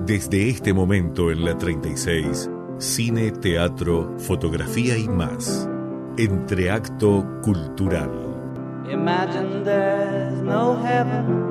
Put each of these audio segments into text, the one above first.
Desde este momento en la 36, cine, teatro, fotografía y más. Entreacto Cultural. Imagine there's no heaven.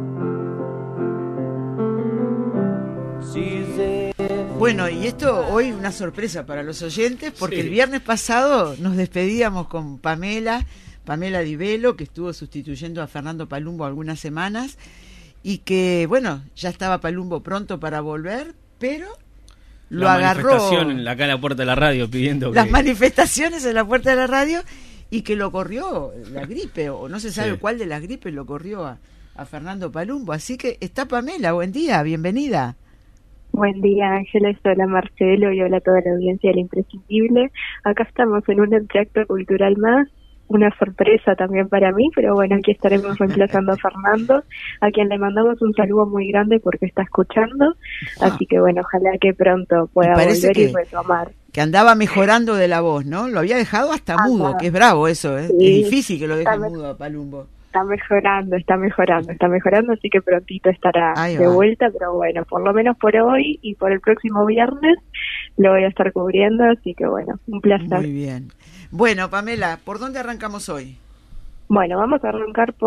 Bueno, y esto hoy una sorpresa para los oyentes, porque el viernes pasado nos despedíamos con Pamela Di Velo, que estuvo sustituyendo a Fernando Palumbo algunas semanas, y que, bueno, ya estaba Palumbo pronto para volver, pero lo agarró... Manifestación acá en la puerta de la radio pidiendo las manifestaciones en la puerta de la radio, y que lo corrió la gripe, o no se sabe cuál de las gripes lo corrió a Fernando Palumbo. Así que está Pamela, buen día, bienvenida. Buen día, Ángeles, hola Marcelo y hola a toda la audiencia del Imprescindible. Acá estamos en un entreacto cultural más, una sorpresa también para mí, pero bueno, aquí estaremos reemplazando a Fernando, a quien le mandamos un saludo muy grande porque está escuchando, así que bueno, ojalá que pronto pueda volver y retomar. Que andaba mejorando de la voz, ¿no? Lo había dejado hasta mudo, que es bravo eso, ¿eh? Sí, es difícil que lo deje mudo a Palumbo. Está mejorando, así que prontito estará de vuelta, pero bueno, por lo menos por hoy y por el próximo viernes lo voy a estar cubriendo, así que bueno, un placer. Muy bien. Bueno, Pamela, ¿por dónde arrancamos hoy? Bueno, vamos a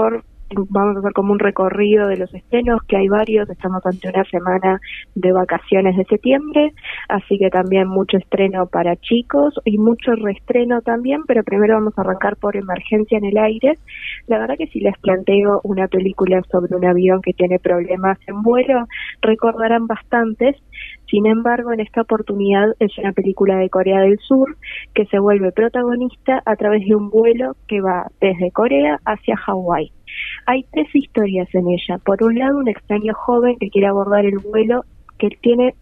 hacer como un recorrido de los estrenos, que hay varios, estamos ante una semana de vacaciones de septiembre, así que también mucho estreno para chicos y mucho reestreno también, pero primero vamos a arrancar por Emergencia en el Aire. La verdad que si les planteo una película sobre un avión que tiene problemas en vuelo, recordarán bastantes. Sin embargo, en esta oportunidad es una película de Corea del Sur que se vuelve protagonista a través de un vuelo que va desde Corea hacia Hawái. Hay tres historias en ella. Por un lado, un extraño joven que quiere abordar el vuelo que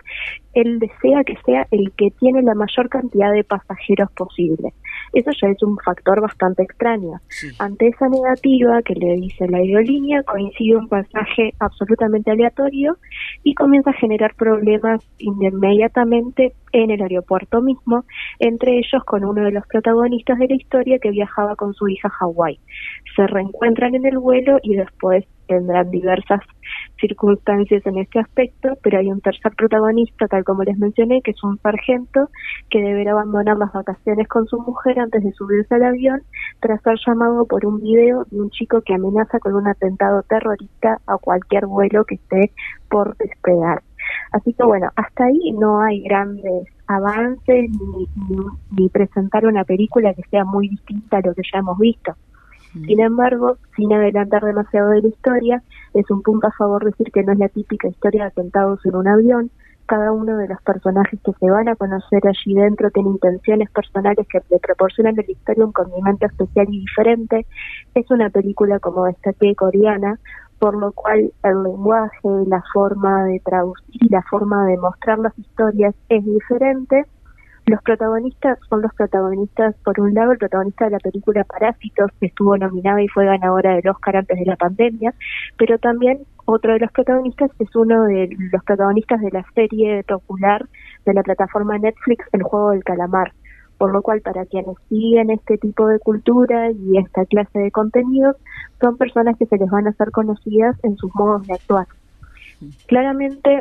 él desea que sea el que tiene la mayor cantidad de pasajeros posible. Eso ya es un factor bastante extraño. Sí. Ante esa negativa que le dice la aerolínea, coincide un pasaje absolutamente aleatorio y comienza a generar problemas inmediatamente en el aeropuerto mismo, entre ellos con uno de los protagonistas de la historia que viajaba con su hija a Hawái. Se reencuentran en el vuelo y después tendrán diversas circunstancias en este aspecto, pero hay un tercer protagonista, tal como les mencioné, que es un sargento que deberá abandonar las vacaciones con su mujer antes de subirse al avión tras ser llamado por un video de un chico que amenaza con un atentado terrorista a cualquier vuelo que esté por despegar. Así que bueno, hasta ahí no hay grandes avances ni presentar una película que sea muy distinta a lo que ya hemos visto. Sin embargo, sin adelantar demasiado de la historia, es un punto a favor decir que no es la típica historia de atentados en un avión. Cada uno de los personajes que se van a conocer allí dentro tiene intenciones personales que le proporcionan a la historia un condimento especial y diferente. Es una película, como destaqué, coreana, por lo cual el lenguaje, la forma de traducir y la forma de mostrar las historias es diferente. Los protagonistas son los protagonistas, por un lado, el protagonista de la película Parásitos, que estuvo nominada y fue ganadora del Oscar antes de la pandemia, pero también otro de los protagonistas es uno de los protagonistas de la serie popular de la plataforma Netflix, El Juego del Calamar, por lo cual para quienes siguen este tipo de cultura y esta clase de contenidos, son personas que se les van a hacer conocidas en sus modos de actuar. Claramente,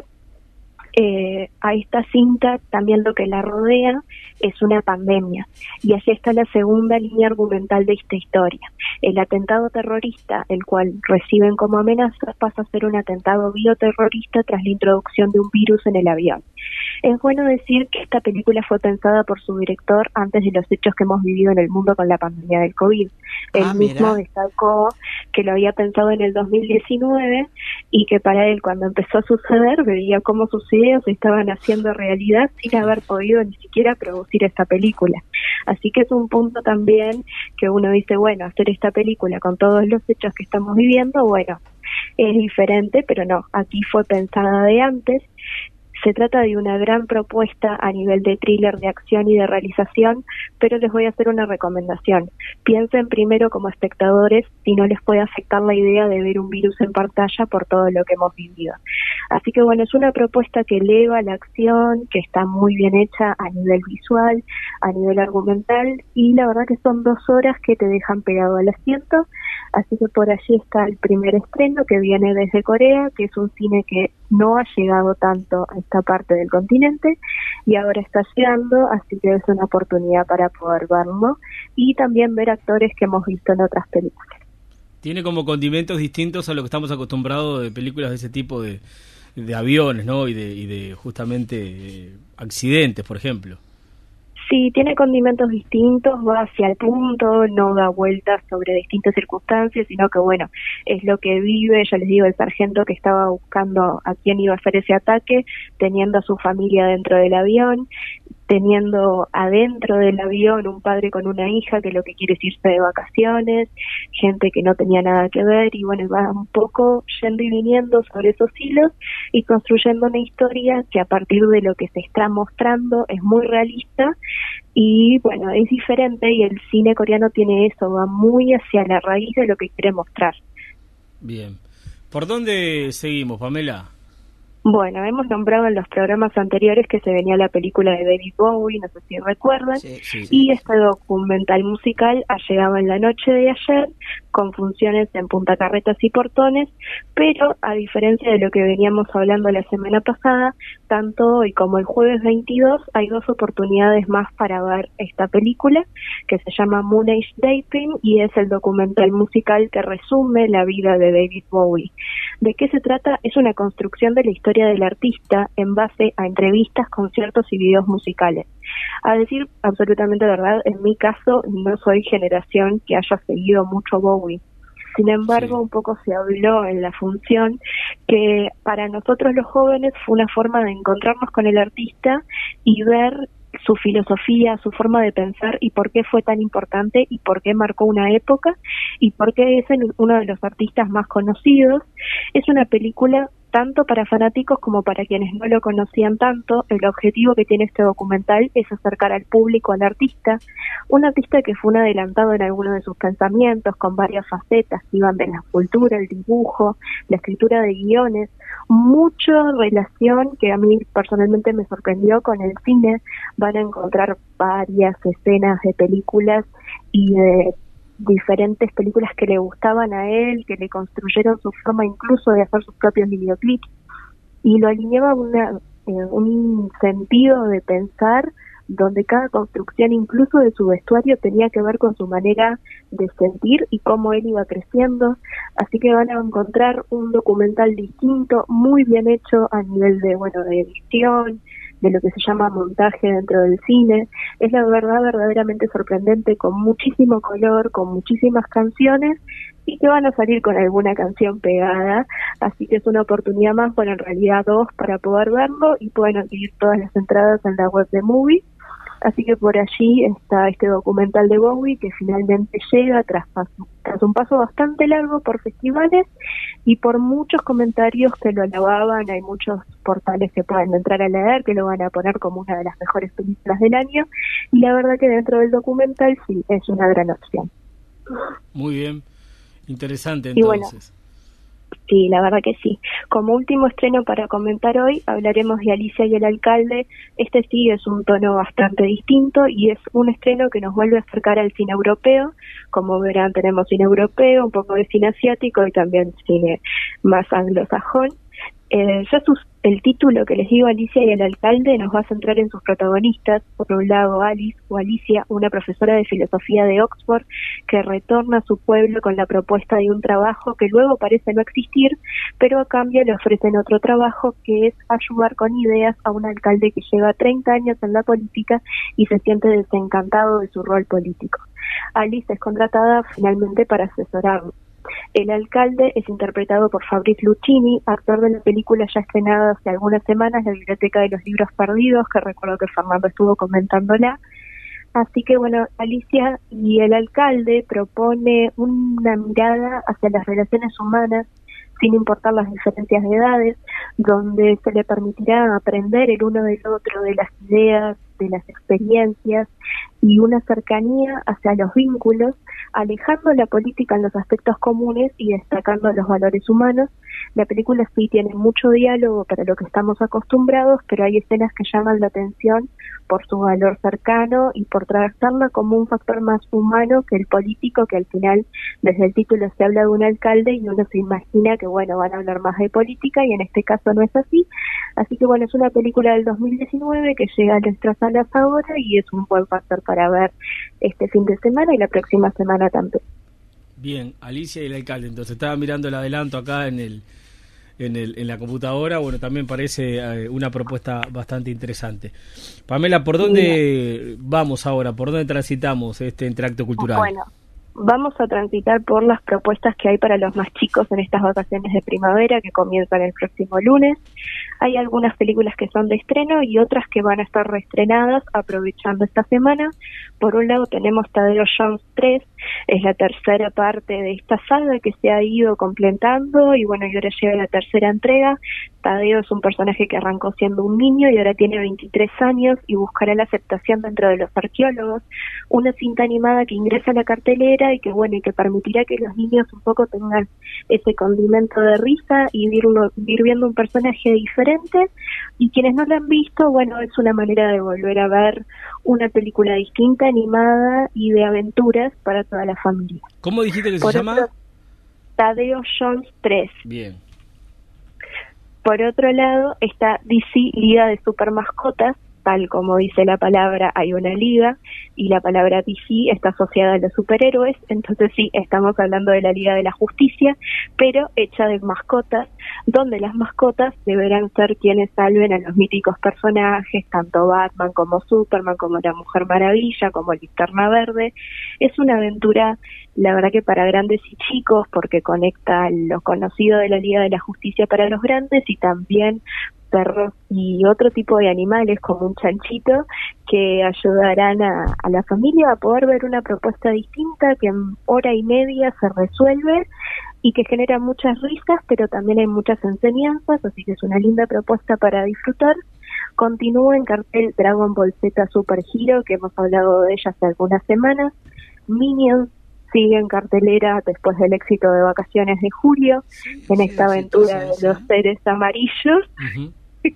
a esta cinta también lo que la rodea es una pandemia, y así está la segunda línea argumental de esta historia. El atentado terrorista, el cual reciben como amenaza, pasa a ser un atentado bioterrorista tras la introducción de un virus en el avión. Es bueno decir que esta película fue pensada por su director antes de los hechos que hemos vivido en el mundo con la pandemia del COVID. Él mismo destacó que lo había pensado en el 2019 y que para él, cuando empezó a suceder, veía cómo sus ideas se estaban haciendo realidad sin haber podido ni siquiera producir esta película. Así que es un punto también que uno dice, bueno, hacer esta película con todos los hechos que estamos viviendo, bueno, es diferente, pero no, aquí fue pensada de antes. Se trata de una gran propuesta a nivel de thriller, de acción y de realización, pero les voy a hacer una recomendación. Piensen primero como espectadores si no les puede afectar la idea de ver un virus en pantalla por todo lo que hemos vivido. Así que bueno, es una propuesta que eleva la acción, que está muy bien hecha a nivel visual, a nivel argumental, y la verdad que son 2 horas que te dejan pegado al asiento. Así que por allí está el primer estreno que viene desde Corea, que es un cine que no ha llegado tanto a esta parte del continente y ahora está llegando, así que es una oportunidad para poder verlo y también ver actores que hemos visto en otras películas. Tiene como condimentos distintos a lo que estamos acostumbrados de películas de ese tipo de aviones, ¿no? Y de justamente accidentes, por ejemplo. Sí, tiene condimentos distintos, va hacia el punto, no da vueltas sobre distintas circunstancias, sino que bueno, es lo que vive, ya les digo, el sargento que estaba buscando a quién iba a hacer ese ataque, teniendo a su familia dentro del avión, teniendo adentro del avión un padre con una hija que lo que quiere es irse de vacaciones, gente que no tenía nada que ver, y bueno, va un poco yendo y viniendo sobre esos hilos y construyendo una historia que a partir de lo que se está mostrando es muy realista y bueno, es diferente y el cine coreano tiene eso, va muy hacia la raíz de lo que quiere mostrar. Bien. ¿Por dónde seguimos, Pamela? Bueno, hemos nombrado en los programas anteriores que se venía la película de David Bowie, no sé si recuerdan, Sí. y este documental musical ha llegado en la noche de ayer, con funciones en Punta Carretas y Portones, pero a diferencia de lo que veníamos hablando la semana pasada, tanto hoy como el jueves 22 hay 2 oportunidades más para ver esta película, que se llama Moon Age Daydream y es el documental musical que resume la vida de David Bowie. ¿De qué se trata? Es una construcción de la historia del artista en base a entrevistas, conciertos y videos musicales. A decir absolutamente verdad, en mi caso no soy generación que haya seguido mucho Bowie. Sin embargo, un poco se habló en la función que para nosotros los jóvenes fue una forma de encontrarnos con el artista y ver su filosofía, su forma de pensar y por qué fue tan importante y por qué marcó una época y por qué es uno de los artistas más conocidos. Es una película tanto para fanáticos como para quienes no lo conocían tanto. El objetivo que tiene este documental es acercar al público al artista, un artista que fue un adelantado en algunos de sus pensamientos, con varias facetas que iban de la escultura, el dibujo, la escritura de guiones, mucha relación que a mí personalmente me sorprendió con el cine. Van a encontrar varias escenas de películas y de diferentes películas que le gustaban a él, que le construyeron su forma incluso de hacer sus propios videoclips, y lo alineaba un sentido de pensar donde cada construcción incluso de su vestuario tenía que ver con su manera de sentir y cómo él iba creciendo. Así que van a encontrar un documental distinto, muy bien hecho a nivel de edición, de lo que se llama montaje dentro del cine. Es la verdad verdaderamente sorprendente, con muchísimo color, con muchísimas canciones y que van a salir con alguna canción pegada, así que es una oportunidad más, en realidad 2 para poder verlo y pueden adquirir todas las entradas en la web de Movie. Así que por allí está este documental de Bowie que finalmente llega tras un paso bastante largo por festivales y por muchos comentarios que lo alababan. Hay muchos portales que pueden entrar a leer que lo van a poner como una de las mejores películas del año y la verdad que dentro del documental sí, es una gran opción. Muy bien, interesante entonces. Sí, la verdad que sí. Como último estreno para comentar hoy, hablaremos de Alicia y el alcalde. Este sí es un tono bastante distinto y es un estreno que nos vuelve a acercar al cine europeo. Como verán, tenemos cine europeo, un poco de cine asiático y también cine más anglosajón. El título que les digo, Alicia y el alcalde, nos va a centrar en sus protagonistas. Por un lado, Alice o Alicia, una profesora de filosofía de Oxford que retorna a su pueblo con la propuesta de un trabajo que luego parece no existir, pero a cambio le ofrecen otro trabajo que es ayudar con ideas a un alcalde que lleva 30 años en la política y se siente desencantado de su rol político. Alice es contratada finalmente para asesorarlo. El alcalde es interpretado por Fabrice Luchini, actor de la película ya estrenada hace algunas semanas, La Biblioteca de los Libros Perdidos, que recuerdo que Fernando estuvo comentándola. Así que Alicia y el alcalde propone una mirada hacia las relaciones humanas sin importar las diferencias de edades, donde se le permitirá aprender el uno del otro, de las ideas, de las experiencias y una cercanía hacia los vínculos, alejando la política en los aspectos comunes y destacando los valores humanos. La película sí tiene mucho diálogo para lo que estamos acostumbrados, pero hay escenas que llaman la atención por su valor cercano y por tratarla como un factor más humano que el político, que al final desde el título se habla de un alcalde y uno se imagina que bueno, van a hablar más de política, y en este caso no es así. Así que bueno, es una película del 2019 que llega a nuestras salas ahora y es un buen factor para ver este fin de semana y la próxima semana también. Bien, Alicia y el alcalde. Entonces estaba mirando el adelanto acá en la computadora. Bueno, también parece una propuesta bastante interesante. Pamela, ¿por dónde vamos ahora? ¿Por dónde transitamos este Entreacto Cultural? Bueno, vamos a transitar por las propuestas que hay para los más chicos en estas vacaciones de primavera que comienzan el próximo lunes. Hay algunas películas que son de estreno y otras que van a estar reestrenadas aprovechando esta semana. Por un lado tenemos Tadeo Jones 3, es la tercera parte de esta saga que se ha ido completando y bueno, y ahora llega la tercera entrega. Tadeo es un personaje que arrancó siendo un niño y ahora tiene 23 años y buscará la aceptación dentro de los arqueólogos. Una cinta animada que ingresa a la cartelera y que bueno, y que permitirá que los niños un poco tengan ese condimento de risa y ir viendo un personaje diferente. Y quienes no lo han visto, bueno, es una manera de volver a ver una película distinta, animada y de aventuras para toda la familia. ¿Cómo dijiste que se llama? Tadeo Jones 3. Bien. Por otro lado está DC Liga de Super Mascotas. Tal como dice la palabra, hay una liga y la palabra DC está asociada a los superhéroes, entonces sí, estamos hablando de la Liga de la Justicia, pero hecha de mascotas, donde las mascotas deberán ser quienes salven a los míticos personajes, tanto Batman como Superman, como la Mujer Maravilla, como Linterna Verde. Es una aventura, la verdad que para grandes y chicos, porque conecta lo conocido de la Liga de la Justicia para los grandes y también perros y otro tipo de animales como un chanchito que ayudarán a la familia a poder ver una propuesta distinta que en hora y media se resuelve y que genera muchas risas, pero también hay muchas enseñanzas, así que es una linda propuesta para disfrutar. Continúa en cartel Dragon Ball Z Super Hero, que hemos hablado de ella hace algunas semanas. Minions sigue en cartelera después del éxito de Vacaciones de Julio, en esta aventura de los seres amarillos. Uh-huh.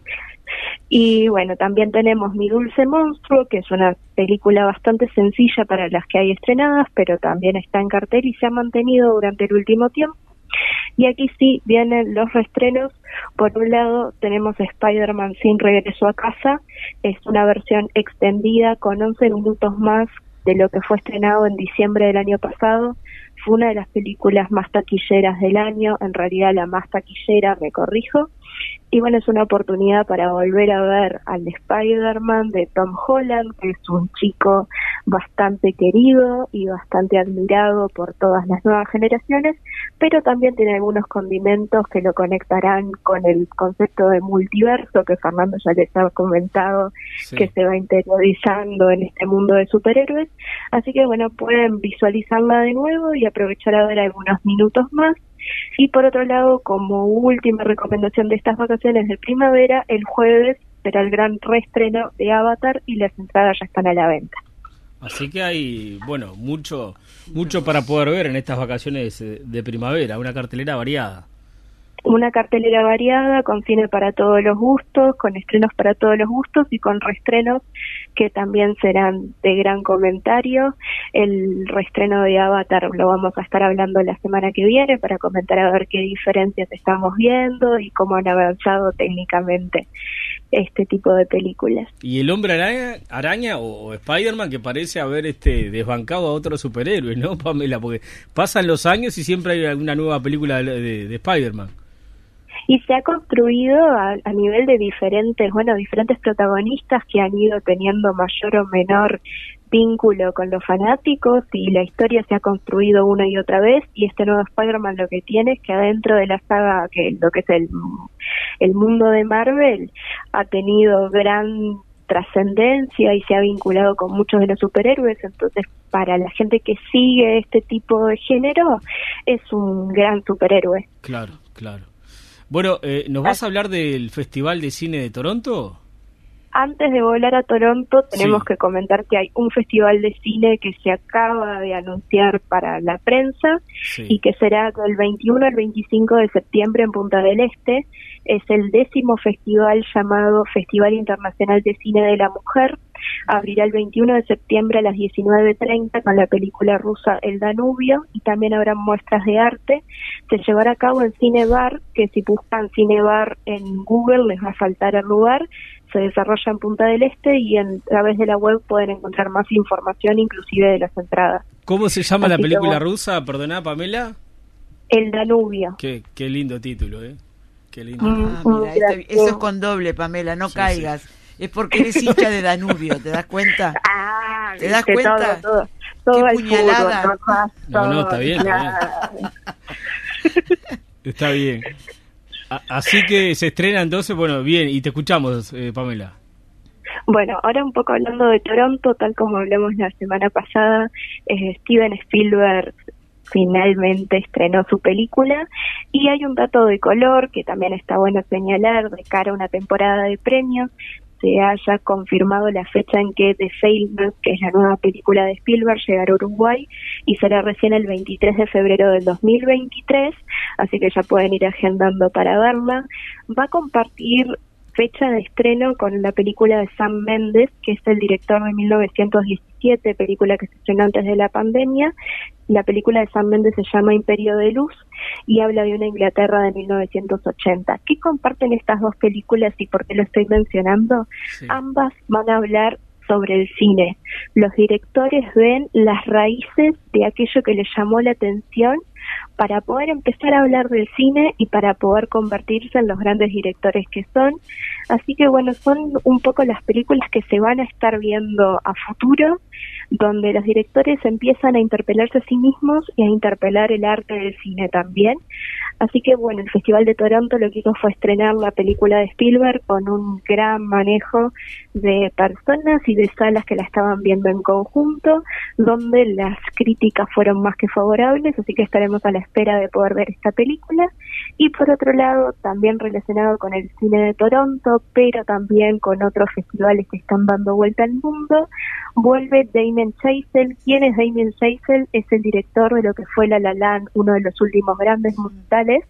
Y bueno, también tenemos Mi Dulce Monstruo, que es una película bastante sencilla para las que hay estrenadas, pero también está en cartel y se ha mantenido durante el último tiempo. Y aquí sí vienen los reestrenos. Por un lado tenemos Spider-Man Sin Regreso a Casa, es una versión extendida con 11 minutos más de lo que fue estrenado en diciembre del año pasado. Fue una de las películas más taquilleras del año, en realidad la más taquillera, me corrijo. Y bueno, es una oportunidad para volver a ver al Spider-Man de Tom Holland, que es un chico bastante querido y bastante admirado por todas las nuevas generaciones, pero también tiene algunos condimentos que lo conectarán con el concepto de multiverso, que Fernando ya les ha comentado, sí, que se va interiorizando en este mundo de superhéroes. Así que bueno, pueden visualizarla de nuevo y aprovechar a ver algunos minutos más. Y por otro lado, como última recomendación de estas vacaciones de primavera, el jueves será el gran reestreno de Avatar y las entradas ya están a la venta. Así que hay, bueno, mucho para poder ver en estas vacaciones de primavera, una cartelera variada. Una cartelera variada, con cine para todos los gustos, con estrenos para todos los gustos y con reestrenos que también serán de gran comentario. El reestreno de Avatar lo vamos a estar hablando la semana que viene para comentar a ver qué diferencias estamos viendo y cómo han avanzado técnicamente este tipo de películas. Y el Hombre Araña o Spider-Man, que parece haber desbancado a otros superhéroes, ¿no, Pamela? Porque pasan los años y siempre hay alguna nueva película de Spider-Man. Y se ha construido a nivel de diferentes protagonistas que han ido teniendo mayor o menor vínculo con los fanáticos, y la historia se ha construido una y otra vez, y este nuevo Spider-Man lo que tiene es que adentro de la saga, que lo que es el mundo de Marvel, ha tenido gran trascendencia y se ha vinculado con muchos de los superhéroes. Entonces, para la gente que sigue este tipo de género, es un gran superhéroe. Claro. Bueno, ¿nos vas a hablar del Festival de Cine de Toronto? Antes de volar a Toronto, tenemos Sí. que comentar que hay un festival de cine que se acaba de anunciar para la prensa Sí. y que será del 21 al 25 de septiembre en Punta del Este. Es el 10º festival llamado Festival Internacional de Cine de la Mujer. Abrirá el 21 de septiembre a las 19:30 con la película rusa El Danubio, y también habrá muestras de arte. Se llevará a cabo en Cine Bar, que si buscan Cine Bar en Google les va a saltar el lugar. Se desarrolla en Punta del Este y a través de la web pueden encontrar más información, inclusive de las entradas. ¿Cómo se llama Así la que película bueno. rusa? Perdona, Pamela. El Danubio. Qué lindo título, ¿eh? Qué lindo. Ah, mira, eso es con doble, Pamela, no Sí, caigas. Es porque eres hincha de Danubio, ¿te das cuenta? Ah, ¿Te das viste, cuenta? todo Qué el puñalada. fútbol, papá, No, está todo, bien, está bien. claro. Está bien. Así que se estrena entonces, bueno, bien, y te escuchamos, Pamela. Bueno, ahora un poco hablando de Toronto, tal como hablamos la semana pasada, Steven Spielberg finalmente estrenó su película, y hay un dato de color que también está bueno señalar de cara a una temporada de premios. Se haya confirmado la fecha en que The Fabelmans, que es la nueva película de Spielberg, llegará a Uruguay y será recién el 23 de febrero del 2023, así que ya pueden ir agendando para verla. Va a compartir fecha de estreno con la película de Sam Mendes, que es el director de 1917, película que se estrenó antes de la pandemia. La película de Sam Mendes se llama Imperio de Luz y habla de una Inglaterra de 1980. ¿Qué comparten estas dos películas y por qué lo estoy mencionando? Sí. Ambas van a hablar sobre el cine. Los directores ven las raíces de aquello que les llamó la atención para poder empezar a hablar del cine y para poder convertirse en los grandes directores que son. Así que bueno, son un poco las películas que se van a estar viendo a futuro, donde los directores empiezan a interpelarse a sí mismos y a interpelar el arte del cine también. Así que bueno, el Festival de Toronto lo que hizo fue estrenar la película de Spielberg con un gran manejo de personas y de salas que la estaban viendo en conjunto, donde las críticas fueron más que favorables, así que estaremos a la espera de poder ver esta película. Y por otro lado, también relacionado con el cine de Toronto, pero también con otros festivales que están dando vuelta al mundo, vuelve Damien Chazelle. ¿Quién es Damien Chazelle? Es el director de lo que fue La La Land, uno de los últimos grandes musicales,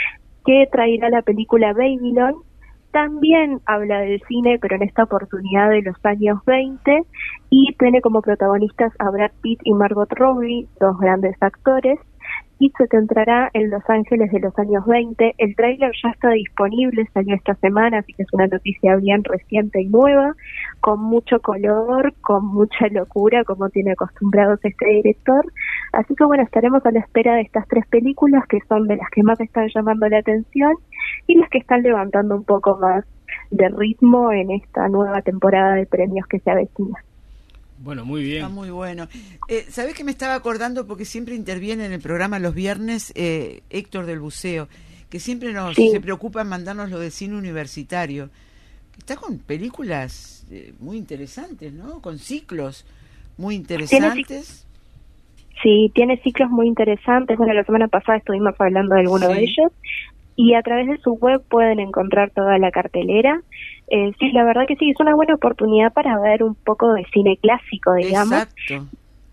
que traerá la película Babylon. También habla del cine, pero en esta oportunidad de los años 20, y tiene como protagonistas a Brad Pitt y Margot Robbie, dos grandes actores, y se centrará en Los Ángeles de los años 20. El tráiler ya está disponible, salió esta semana, así que es una noticia bien reciente y nueva, con mucho color, con mucha locura, como tiene acostumbrados este director. Así que bueno, estaremos a la espera de estas tres películas, que son de las que más están llamando la atención y las que están levantando un poco más de ritmo en esta nueva temporada de premios que se avecina. Bueno, muy bien. Está muy bueno. ¿Sabés que me estaba acordando? Porque siempre interviene en el programa los viernes Héctor del Buceo, que siempre se preocupa en mandarnos lo del cine universitario. Está con películas muy interesantes, ¿no? Con ciclos muy interesantes. Sí, tiene ciclos muy interesantes. Bueno, la semana pasada estuvimos hablando de algunos de ellos. Y a través de su web pueden encontrar toda la cartelera. Sí, la verdad que sí, es una buena oportunidad para ver un poco de cine clásico, digamos. Exacto.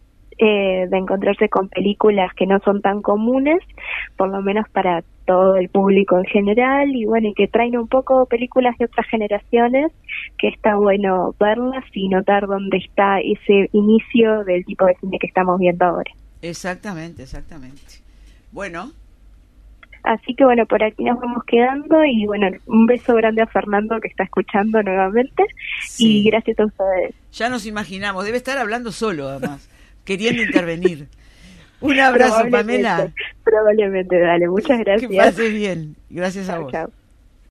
De encontrarse con películas que no son tan comunes, por lo menos para todo el público en general, y bueno, y que traen un poco películas de otras generaciones, que está bueno verlas y notar dónde está ese inicio del tipo de cine que estamos viendo ahora. Exactamente. Bueno. Así que bueno, por aquí nos vamos quedando y bueno, un beso grande a Fernando que está escuchando nuevamente y gracias a ustedes. Ya nos imaginamos, debe estar hablando solo además, queriendo intervenir. Un abrazo, Pamela. Probablemente, dale, muchas gracias. Que pases bien, gracias a vos. Chao.